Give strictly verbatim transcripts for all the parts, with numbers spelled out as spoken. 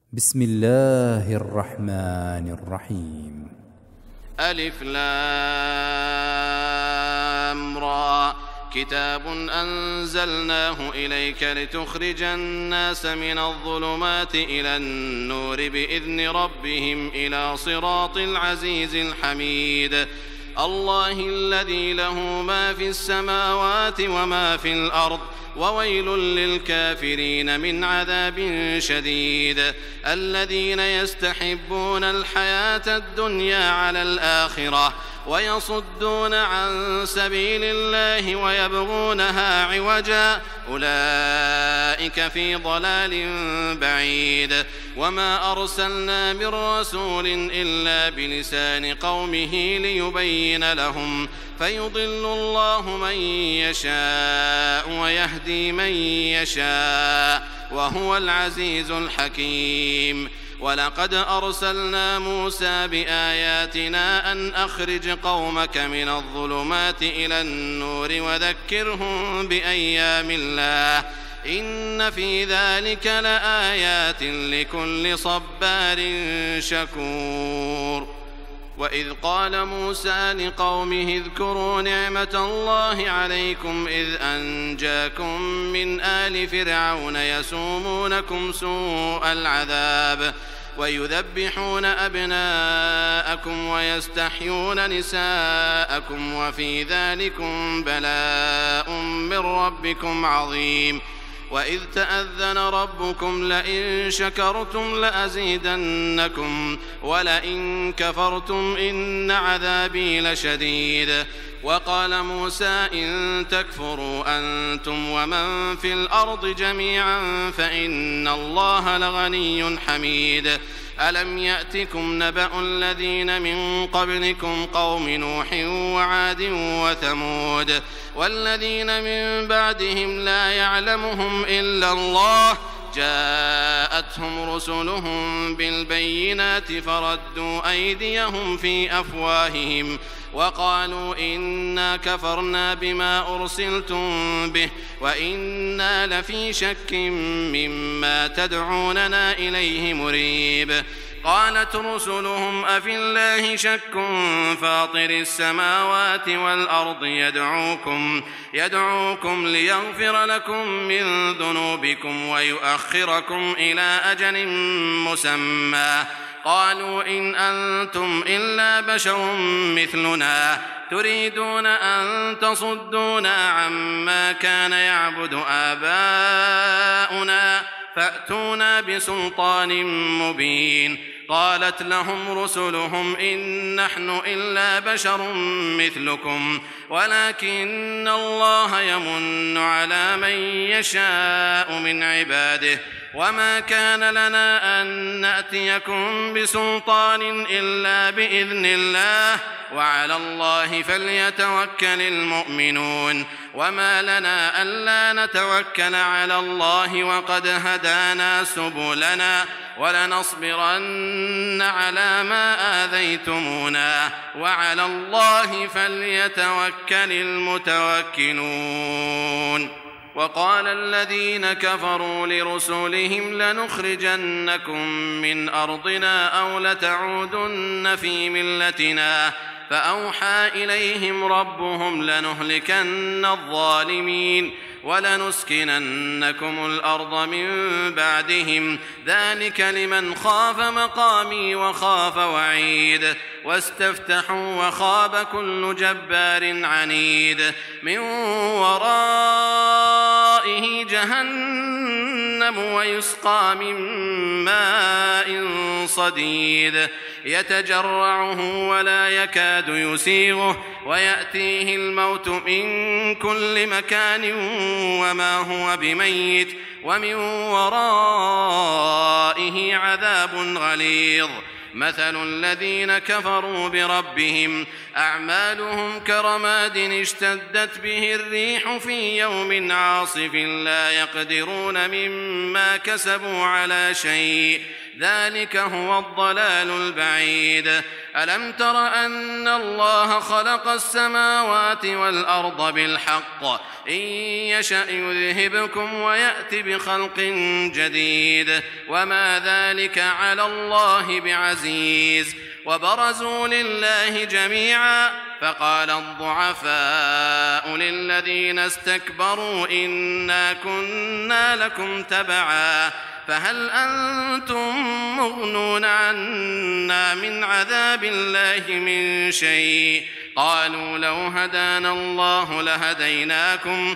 بسم الله الرحمن الرحيم. ألف لام را كتاب أنزلناه إليك لتخرج الناس من الظلمات إلى النور بإذن ربهم إلى صراط العزيز الحميد الله الذي له ما في السماوات وما في الأرض وويل للكافرين من عذاب شديد الذين يستحبون الحياة الدنيا على الآخرة ويصدون عن سبيل الله ويبغونها عوجا أولئك في ضلال بعيد وما أرسلنا من رسول إلا بلسان قومه ليبين لهم فيضل الله من يشاء ويهدي من يشاء وهو العزيز الحكيم ولقد أرسلنا موسى بآياتنا أن أخرج قومك من الظلمات إلى النور وذكرهم بأيام الله إن في ذلك لآيات لكل صبار شكور وإذ قال موسى لقومه اذكروا نعمة الله عليكم إذ أنجاكم من آل فرعون يسومونكم سوء العذاب ويذبحون أبناءكم ويستحيون نساءكم وفي ذلكم بلاء من ربكم عظيم وإذ تأذن ربكم لئن شكرتم لأزيدنكم ولئن كفرتم إن عذابي لشديد وقال موسى إن تكفروا أنتم ومن في الأرض جميعا فإن الله لغني حميد ألم يأتكم نبأ الذين من قبلكم قوم نوح وعاد وثمود والذين من بعدهم لا يعلمهم إلا الله جاءتهم رسلهم بالبينات فردوا أيديهم في أفواههم وقالوا إنا كفرنا بما أرسلتم به وإنا لفي شك مما تدعوننا إليه مريب قالت رسلهم أفي الله شك فاطر السماوات والأرض يدعوكم, يدعوكم ليغفر لكم من ذنوبكم ويؤخركم إلى أجل مسمى قالوا إن أنتم إلا بشر مثلنا تريدون أن تصدونا عما كان يعبد آباؤنا فأتونا بسلطان مبين قالت لهم رسلهم إن نحن إلا بشر مثلكم ولكن الله يمن على من يشاء من عباده وما كان لنا أن نأتيكم بسلطان إلا بإذن الله وعلى الله فليتوكل المؤمنون وما لنا ألا نتوكل على الله وقد هدانا سبلنا ولنصبرن على ما آذيتمونا وعلى الله فليتوكل المتوكلون وقال الذين كفروا لرسلهم لنخرجنكم من أرضنا أو لتعودن في ملتنا فأوحى إليهم ربهم لنهلكن الظالمين ولنسكننكم الأرض من بعدهم ذلك لمن خاف مقامي وخاف وعيد واستفتحوا وخاب كل جبار عنيد من ورائه جهنم ويسقى من ماء صديد يتجرعه ولا يكاد يسيغه ويأتيه الموت من كل مكان وما هو بميت ومن ورائه عذاب غليظ مثل الذين كفروا بربهم أعمالهم كرماد اشتدت به الريح في يوم عاصف لا يقدرون مما كسبوا على شيء ذلك هو الضلال البعيد. ألم تر أن الله خلق السماوات والأرض بالحق إن يشأ يذهبكم ويأت بخلق جديد وما ذلك على الله بعزيز. وبرزوا لله جميعا فقال الضعفاء للذين استكبروا إنا كنا لكم تبعا فهل أنتم مغنون عنا من عذاب الله من شيء قالوا لو هدانا الله لهديناكم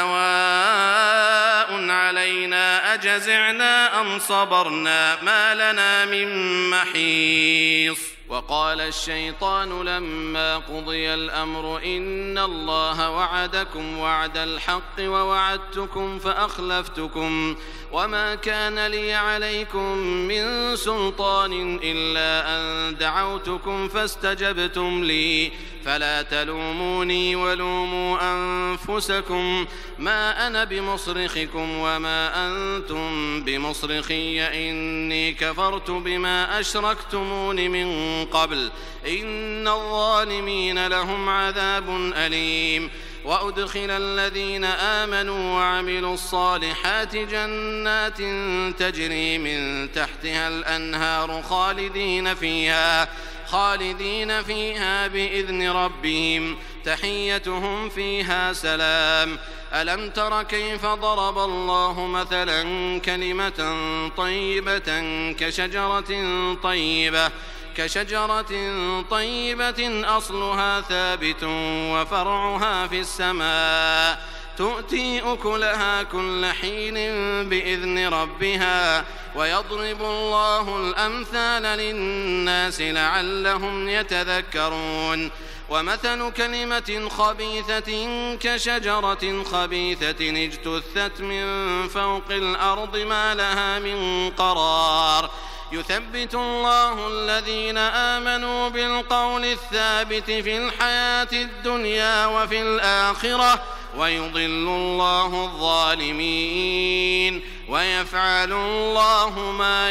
سواء علينا أجزعنا أم صبرنا ما لنا من محيص. وقال الشيطان لما قضي الأمر إن الله وعدكم وعد الحق ووعدتكم فأخلفتكم وما كان لي عليكم من سلطان إلا أن دعوتكم فاستجبتم لي فلا تلوموني ولوموا أنفسكم ما أنا بمصرخكم وما أنتم بمصرخي إني كفرت بما أشركتمون من قبل إن الظالمين لهم عذاب أليم. وأدخل الذين آمنوا وعملوا الصالحات جنات تجري من تحتها الأنهار خالدين فيها خالدين فيها بإذن ربهم تحيتهم فيها سلام. ألم تر كيف ضرب الله مثلا كلمة طيبة كشجرة طيبة كشجرة طيبة أصلها ثابت وفرعها في السماء تؤتي أكلها كل حين بإذن ربها ويضرب الله الأمثال للناس لعلهم يتذكرون. ومثل كلمة خبيثة كشجرة خبيثة اجتثت من فوق الأرض ما لها من قرار يثبت الله الذين آمنوا بالقول الثابت في الحياة الدنيا وفي الآخرة ويضل الله الظالمين ويفعل الله ما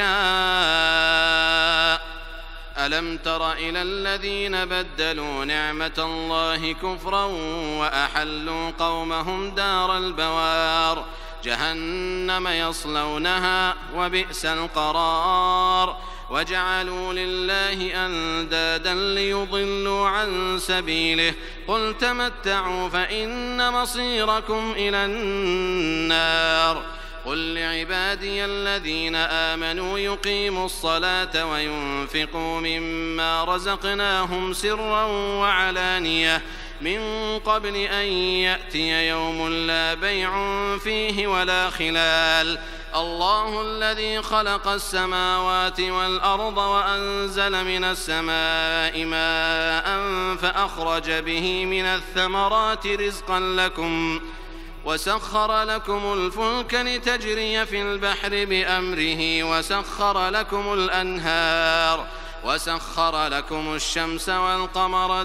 يشاء. ألم تر إلى الذين بدلوا نعمة الله كفرا وأحلوا قومهم دار البوار جهنم يصلونها وبئس القرار وجعلوا لله أندادا ليضلوا عن سبيله قل تمتعوا فإن مصيركم إلى النار. قل لعبادي الذين آمنوا يقيموا الصلاة وينفقوا مما رزقناهم سرا وعلانية من قبل أن يأتي يوم لا بيع فيه ولا خلال. الله الذي خلق السماوات والأرض وأنزل من السماء ماء فأخرج به من الثمرات رزقا لكم وسخر لكم الفلك لتجري في البحر بأمره وسخر لكم الأنهار وسخر لكم الشمس والقمر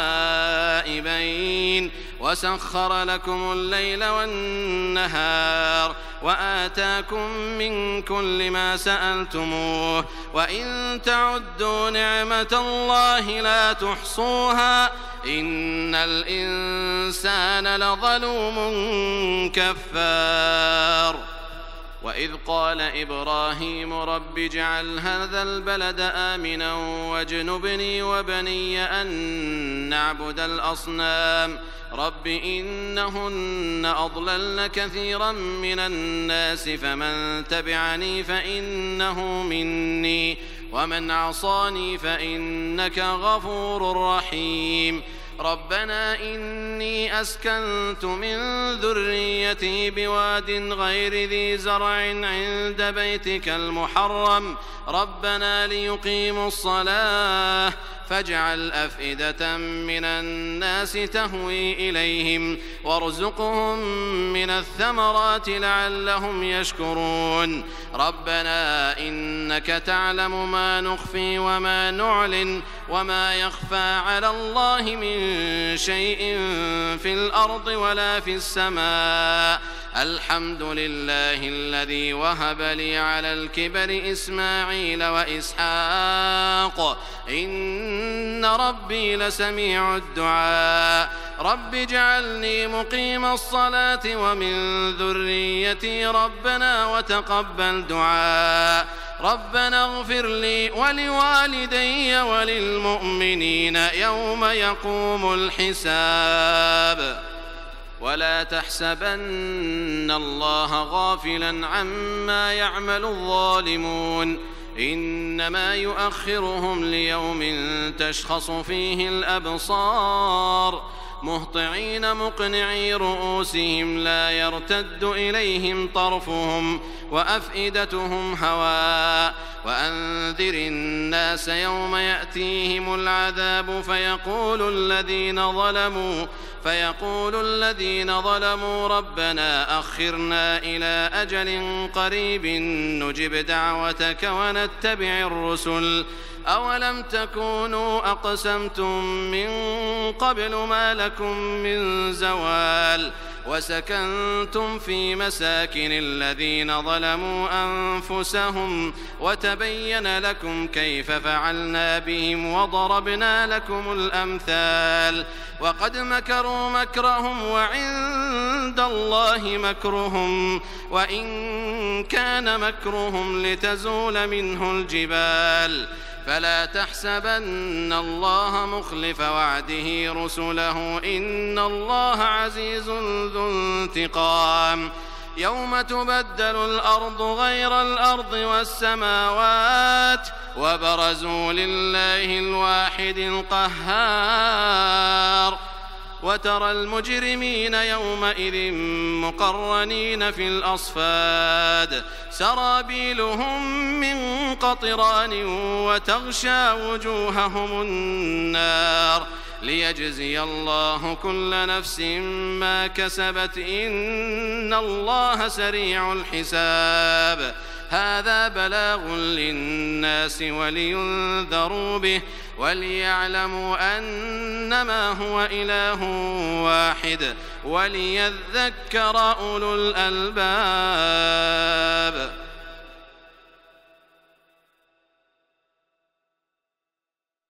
دائبين وسخر لكم الليل والنهار وآتاكم من كل ما سألتموه وإن تعدوا نعمة الله لا تحصوها إن الإنسان لظلوم كفار. وإذ قال إبراهيم رب اجعل هذا البلد آمنا واجنبني وبني أن نعبد الأصنام رب إنهن أضللن كثيرا من الناس فمن تبعني فإنه مني ومن عصاني فإنك غفور رحيم. ربنا إني أسكنت من ذريتي بواد غير ذي زرع عند بيتك المحرم ربنا ليقيموا الصلاة فاجعل أفئدة من الناس تهوي إليهم وارزقهم من الثمرات لعلهم يشكرون. ربنا إنك تعلم ما نخفي وما نعلن وما يخفى على الله من شيء في الأرض ولا في السماء الحمد لله الذي وهب لي على الكبر إسماعيل وإسحاق إن ربي لسميع الدعاء رب اجعلني مقيم الصلاة ومن ذريتي ربنا وتقبل دعاء ربنا اغفر لي ولوالدي وللمؤمنين يوم يقوم الحساب ولا تحسبن الله غافلا عما يعمل الظالمون إنما يؤخرهم ليوم تشخص فيه الأبصار مهطعين مقنعي رؤوسهم لا يرتد إليهم طرفهم وأفئدتهم هواء وأنذر الناس يوم يأتيهم العذاب فيقول الذين ظلموا فيقول الذين ظلموا ربنا أخرنا إلى أجل قريب نجب دعوتك ونتبع الرسل أولم تكونوا أقسمتم من قبل ما لكم من زوال وسكنتم في مساكن الذين ظلموا أنفسهم وتبين لكم كيف فعلنا بهم وضربنا لكم الأمثال وقد مكروا مكرهم وعند الله مكرهم وإن كان مكرهم لتزول منه الجبال فلا تحسبن الله مخلف وعده رسله إن الله عزيز ذو انتقام يوم تبدل الأرض غير الأرض والسماوات وبرزوا لله الواحد القهار وترى المجرمين يومئذ مقرنين في الأصفاد سرابيلهم من قطران وتغشى وجوههم النار ليجزي الله كل نفس ما كسبت إن الله سريع الحساب هذا بلاغ للناس ولينذروا به وليعلموا أنما هو إله واحد وليذكر أولو الألباب